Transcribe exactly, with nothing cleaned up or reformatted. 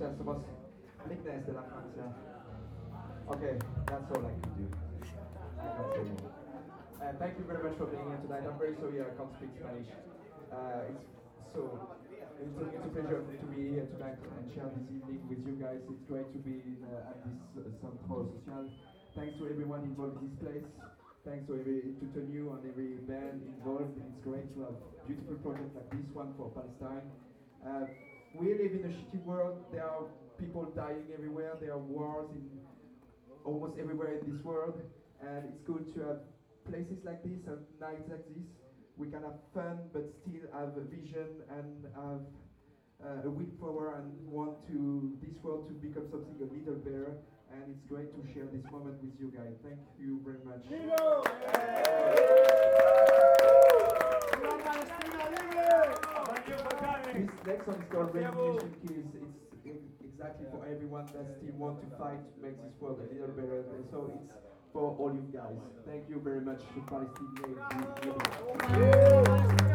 Francia somos Lignes de la Francia. Okay, that's all I can do. I can't say more. Uh, thank you very much for being here tonight. I'm very sorry I can't speak Spanish. Uh, it's so it's a, it's a pleasure to be here tonight and share this evening with you guys. It's great to be in, uh, at this uh, Centro Social. Thanks to everyone involved in this place. Thanks to every to Tonu and every band involved. It's great to have beautiful projects like this one for Palestine. Uh, we live in a shitty world. There are people dying everywhere. There are wars in almost everywhere in this world, and it's good to have places like this and nights like this. We can have fun, but still have a vision and have uh, a willpower and want to this world to become something a little better. And it's great to share this moment with you guys. Thank you very much. This next song is called Revolution Kills. It's exactly for everyone that still want to fight to make this world a little better. So it's for all you guys. Thank you very much, Palestinian.